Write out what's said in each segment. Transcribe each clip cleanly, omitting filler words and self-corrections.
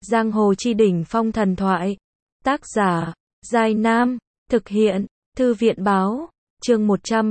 Giang hồ chi đỉnh phong thần thoại. Tác giả, Giai Nam. Thực hiện, Thư viện báo. Chương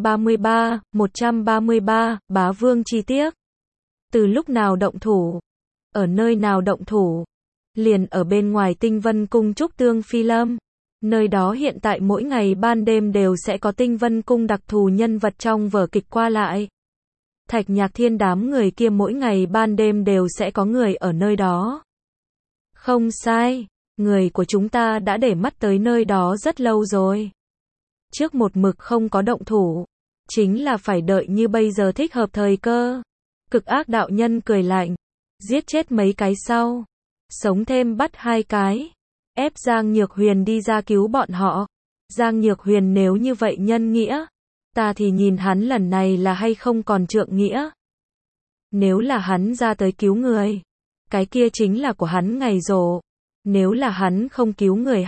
133, Bá Vương chi tiết. Từ lúc nào động thủ? Ở nơi nào động thủ? Liền ở bên ngoài Tinh Vân Cung Trúc Tương Phi Lâm. Nơi đó hiện tại mỗi ngày ban đêm đều sẽ có Tinh Vân Cung đặc thù nhân vật trong vở kịch qua lại. Thạch Nhạc Thiên đám người kia mỗi ngày ban đêm đều sẽ có người ở nơi đó. Không sai, người của chúng ta đã để mắt tới nơi đó rất lâu rồi. Trước một mực không có động thủ, chính là phải đợi như bây giờ thích hợp thời cơ. Cực ác đạo nhân cười lạnh, giết chết mấy cái sau, sống thêm bắt hai cái, ép Giang Nhược Huyền đi ra cứu bọn họ. Giang Nhược Huyền nếu như vậy nhân nghĩa, ta thì nhìn hắn lần này là hay không còn trượng nghĩa. Nếu là hắn ra tới cứu người, cái kia chính là của hắn ngày rỗ. Nếu là hắn không cứu người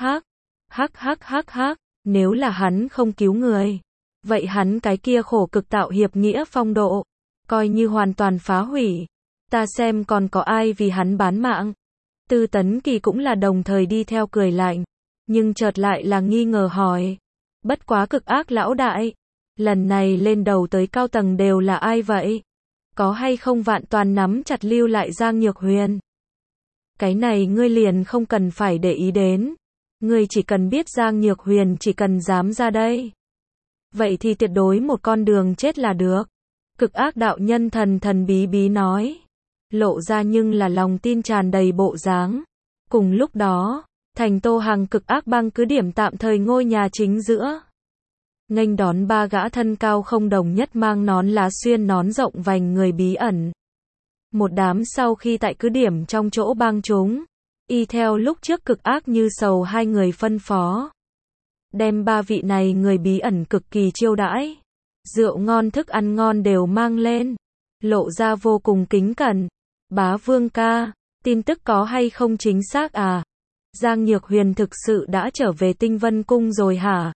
nếu là hắn không cứu người, vậy hắn cái kia khổ cực tạo hiệp nghĩa phong độ, coi như hoàn toàn phá hủy. Ta xem còn có ai vì hắn bán mạng. Tư Tấn Kỳ cũng là đồng thời đi theo cười lạnh, nhưng chợt lại là nghi ngờ hỏi. Bất quá Cực ác lão đại, lần này lên đầu tới cao tầng đều là ai vậy? Có hay không Vạn Toàn nắm chặt lưu lại Giang Nhược Huyền? Cái này ngươi liền không cần phải để ý đến. Ngươi chỉ cần biết Giang Nhược Huyền chỉ cần dám ra đây, vậy thì tuyệt đối một con đường chết là được. Cực ác đạo nhân thần thần bí bí nói, lộ ra nhưng là lòng tin tràn đầy bộ dáng. Cùng lúc đó, thành Tô Hằng Cực ác bang cứ điểm tạm thời ngôi nhà chính giữa. Nghênh đón ba gã thân cao không đồng nhất mang nón lá xuyên nón rộng vành người bí ẩn. Một đám sau khi tại cứ điểm trong chỗ bang chúng, y theo lúc trước Cực ác như sầu hai người phân phó, đem ba vị này người bí ẩn cực kỳ chiêu đãi, rượu ngon thức ăn ngon đều mang lên, lộ ra vô cùng kính cẩn. Bá Vương ca, tin tức có hay không chính xác à? Giang Nhược Huyền thực sự đã trở về Tinh Vân Cung rồi hả?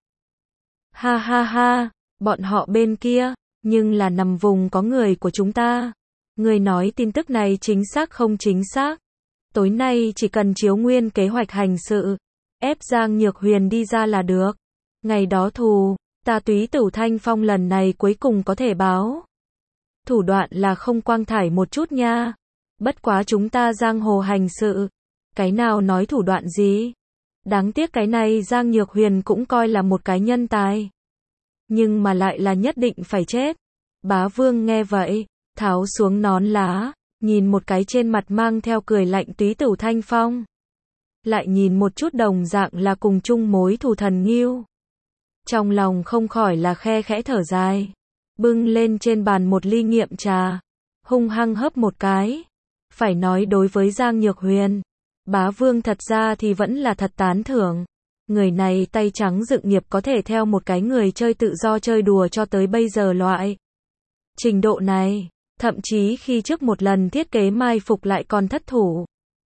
Ha ha ha, bọn họ bên kia, nhưng là nằm vùng có người của chúng ta. Người nói tin tức này chính xác không chính xác? Tối nay chỉ cần chiếu nguyên kế hoạch hành sự, ép Giang Nhược Huyền đi ra là được. Ngày đó thù, ta Túy Tử Thanh Phong lần này cuối cùng có thể báo. Thủ đoạn là không quang thải một chút nha. Bất quá chúng ta giang hồ hành sự, cái nào nói thủ đoạn gì? Đáng tiếc cái này Giang Nhược Huyền cũng coi là một cái nhân tài, nhưng mà lại là nhất định phải chết. Bá Vương nghe vậy, tháo xuống nón lá, nhìn một cái trên mặt mang theo cười lạnh Túy Tử Thanh Phong, lại nhìn một chút đồng dạng là cùng chung mối thù Thần Ngưu. Trong lòng không khỏi là khe khẽ thở dài, bưng lên trên bàn một ly nghiệm trà, hung hăng hớp một cái. Phải nói đối với Giang Nhược Huyền, Bá Vương thật ra thì vẫn là thật tán thưởng. Người này tay trắng dựng nghiệp có thể theo một cái người chơi tự do chơi đùa cho tới bây giờ loại trình độ này, thậm chí khi trước một lần thiết kế mai phục lại còn thất thủ.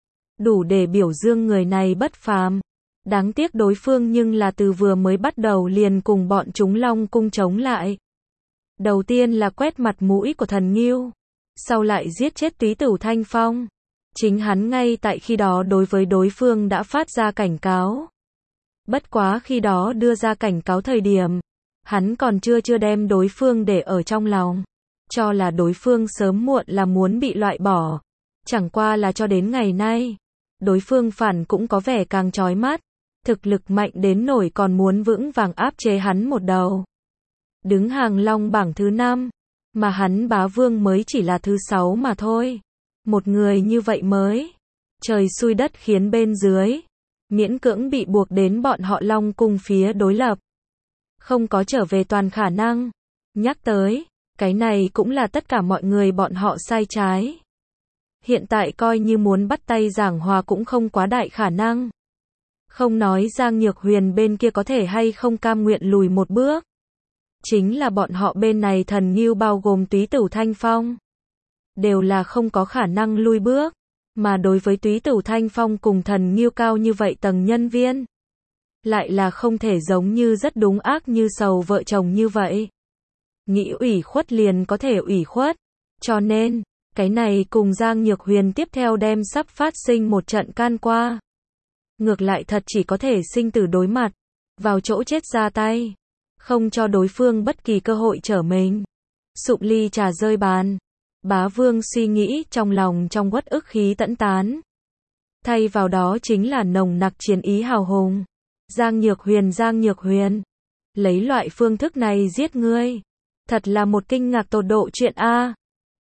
Đủ để biểu dương người này bất phàm. Đáng tiếc đối phương nhưng là từ vừa mới bắt đầu liền cùng bọn chúng Long Cung chống lại. Đầu tiên là quét mặt mũi của Thần Ngưu, sau lại giết chết Túy Tử Thanh Phong. Chính hắn ngay tại khi đó đối với đối phương đã phát ra cảnh cáo. Bất quá khi đó đưa ra cảnh cáo thời điểm, hắn còn chưa đem đối phương để ở trong lòng, cho là đối phương sớm muộn là muốn bị loại bỏ. Chẳng qua là cho đến ngày nay, đối phương phản cũng có vẻ càng chói mắt, thực lực mạnh đến nổi còn muốn vững vàng áp chế hắn một đầu. Đứng hàng long bảng thứ 5, mà hắn Bá Vương mới chỉ là thứ 6 mà thôi. Một người như vậy mới trời xui đất khiến bên dưới, miễn cưỡng bị buộc đến bọn họ Long Cung phía đối lập, không có trở về toàn khả năng. Nhắc tới, cái này cũng là tất cả mọi người bọn họ sai trái. Hiện tại coi như muốn bắt tay giảng hòa cũng không quá đại khả năng. Không nói Giang Nhược Huyền bên kia có thể hay không cam nguyện lùi một bước, chính là bọn họ bên này Thần Ngưu bao gồm Túy Tử Thanh Phong, đều là không có khả năng lui bước. Mà đối với Túy Tử Thanh Phong cùng Thần Ngưu cao như vậy tầng nhân viên, lại là không thể giống như rất đúng ác như sầu vợ chồng như vậy. Nghĩ ủy khuất liền có thể ủy khuất, cho nên Cái này cùng Giang Nhược Huyền tiếp theo đem sắp phát sinh một trận can qua. Ngược lại thật chỉ có thể sinh tử đối mặt, vào chỗ chết ra tay, không cho đối phương bất kỳ cơ hội trở mình. Sụp ly trà rơi bàn. Bá Vương suy nghĩ trong lòng trong uất ức khí tẫn tán. Thay vào đó chính là nồng nặc chiến ý hào hùng. Giang Nhược Huyền, lấy loại phương thức này giết ngươi. Thật là một kinh ngạc tột độ chuyện a.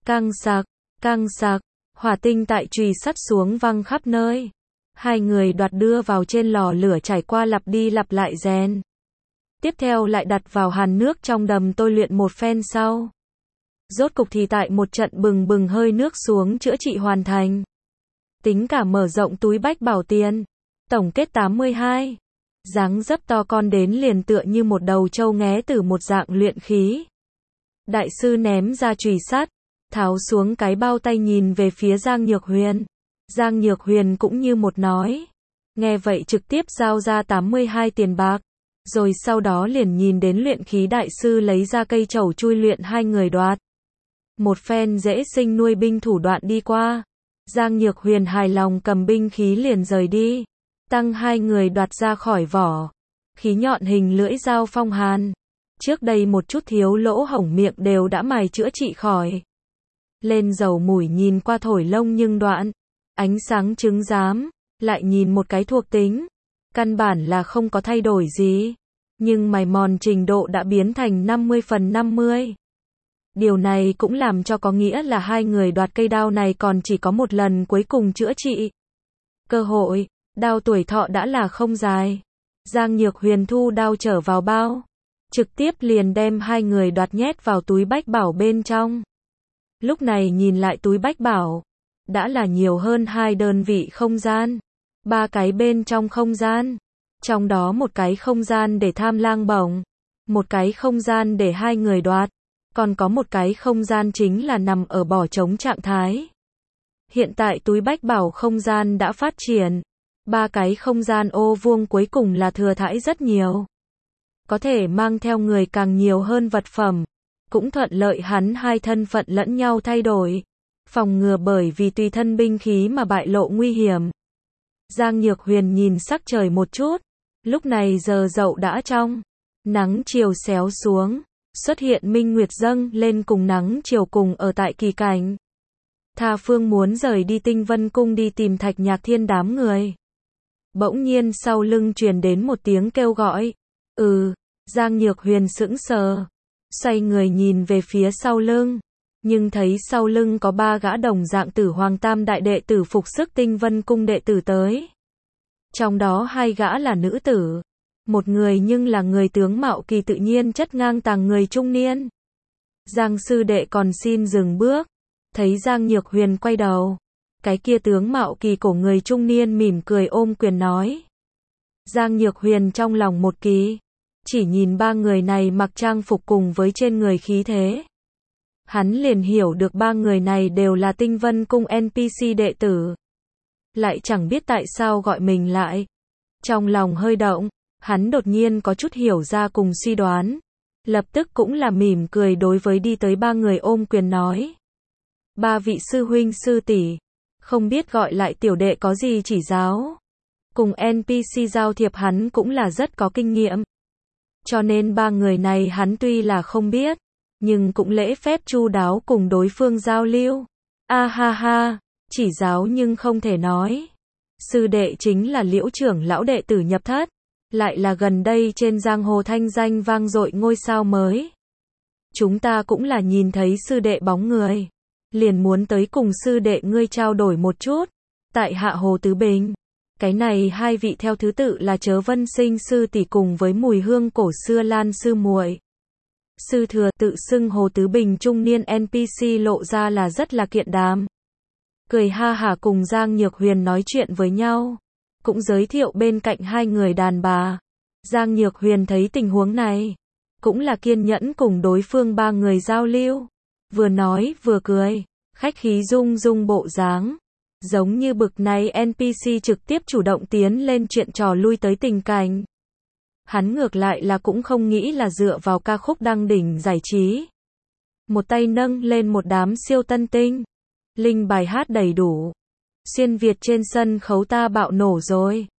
Căng sạc, hỏa tinh tại chùy sắt xuống văng khắp nơi. Hai người đoạt đưa vào trên lò lửa trải qua lặp đi lặp lại rèn. Tiếp theo lại đặt vào hàn nước trong đầm tôi luyện một phen sau. Rốt cục thì tại một trận bừng bừng hơi nước xuống chữa trị hoàn thành. Tính cả mở rộng túi bách bảo tiền. Tổng kết 82. Dáng dấp to con đến liền tựa như một đầu trâu nghé từ một dạng luyện khí. Đại sư ném ra chùy sắt, tháo xuống cái bao tay nhìn về phía Giang Nhược Huyền. Giang Nhược Huyền cũng như một nói. Nghe vậy trực tiếp giao ra 82 tiền bạc. Rồi sau đó liền nhìn đến luyện khí đại sư lấy ra cây trẩu chui luyện hai người đoạt. Một phen dễ sinh nuôi binh thủ đoạn đi qua. Giang Nhược Huyền hài lòng cầm binh khí liền rời đi. Tăng hai người đoạt ra khỏi vỏ. Khí nhọn hình lưỡi dao phong hàn. Trước đây một chút thiếu lỗ hổng miệng đều đã mài chữa trị khỏi. Lên dầu mủi nhìn qua thổi lông nhưng đoạn. Ánh sáng chứng giám. Lại nhìn một cái thuộc tính. Căn bản là không có thay đổi gì. Nhưng mài mòn trình độ đã biến thành 50/50. Điều này cũng làm cho có nghĩa là hai người đoạt cây đao này còn chỉ có một lần cuối cùng chữa trị. Cơ hội, đao tuổi thọ đã là không dài. Giang Nhược Huyền thu đao trở vào bao. Trực tiếp liền đem hai người đoạt nhét vào túi bách bảo bên trong. Lúc này nhìn lại túi bách bảo. Đã là nhiều hơn 2 đơn vị không gian. 3 cái bên trong không gian. Trong đó một cái không gian để tham lang bổng. Một cái không gian để hai người đoạt. Còn có một cái không gian chính là nằm ở bỏ trống trạng thái. Hiện tại túi bách bảo không gian đã phát triển. 3 cái không gian ô vuông cuối cùng là thừa thãi rất nhiều. Có thể mang theo người càng nhiều hơn vật phẩm. Cũng thuận lợi hắn hai thân phận lẫn nhau thay đổi. Phòng ngừa bởi vì tùy thân binh khí mà bại lộ nguy hiểm. Giang Nhược Huyền nhìn sắc trời một chút. Lúc này giờ dậu đã trong. Nắng chiều xéo xuống. Xuất hiện minh nguyệt dâng lên cùng nắng chiều cùng ở tại kỳ cảnh. Tha phương muốn rời đi Tinh Vân Cung đi tìm Thạch Nhạc Thiên đám người. Bỗng nhiên sau lưng truyền đến một tiếng kêu gọi. Giang Nhược Huyền sững sờ. Xoay người nhìn về phía sau lưng. Nhưng thấy sau lưng có 3 gã đồng dạng Tử Hoàng Tam đại đệ tử phục sức Tinh Vân Cung đệ tử tới. Trong đó 2 gã là nữ tử. Một người nhưng là người tướng mạo kỳ tự nhiên chất ngang tàng người trung niên. Giang sư đệ còn xin dừng bước. Thấy Giang Nhược Huyền quay đầu. Cái kia tướng mạo kỳ cổ người trung niên mỉm cười ôm quyền nói. Giang Nhược Huyền trong lòng một kỳ. Chỉ nhìn 3 người này mặc trang phục cùng với trên người khí thế. Hắn liền hiểu được 3 người này đều là Tinh Vân Cung NPC đệ tử. Lại chẳng biết tại sao gọi mình lại. Trong lòng hơi động. Hắn đột nhiên có chút hiểu ra cùng suy đoán. Lập tức cũng là mỉm cười đối với đi tới 3 người ôm quyền nói. 3 vị sư huynh sư tỷ, không biết gọi lại tiểu đệ có gì chỉ giáo. Cùng NPC giao thiệp hắn cũng là rất có kinh nghiệm. Cho nên 3 người này hắn tuy là không biết, nhưng cũng lễ phép chu đáo cùng đối phương giao lưu. Ha ha, chỉ giáo nhưng không thể nói. Sư đệ chính là Liễu trưởng lão đệ tử nhập thất. Lại là gần đây trên giang hồ thanh danh vang dội ngôi sao mới. Chúng ta cũng là nhìn thấy sư đệ bóng người. Liền muốn tới cùng sư đệ ngươi trao đổi một chút. Tại hạ Hồ Tứ Bình. Cái này 2 vị theo thứ tự là Chớ Vân Sinh sư tỷ cùng với Mùi Hương cổ xưa Lan sư muội. Sư thừa tự xưng Hồ Tứ Bình trung niên NPC lộ ra là rất là kiện đàm. Cười ha hả cùng Giang Nhược Huyền nói chuyện với nhau. Cũng giới thiệu bên cạnh 2 người đàn bà. Giang Nhược Huyền thấy tình huống này. Cũng là kiên nhẫn cùng đối phương 3 người giao lưu. Vừa nói vừa cười. Khách khí rung rung bộ dáng. Giống như bực này NPC trực tiếp chủ động tiến lên chuyện trò lui tới tình cảnh. Hắn ngược lại là cũng không nghĩ là dựa vào ca khúc đăng đỉnh giải trí. Một tay nâng lên một đám siêu tân tinh. Linh bài hát đầy đủ. Xuyên Việt trên sân khấu ta bạo nổ rồi.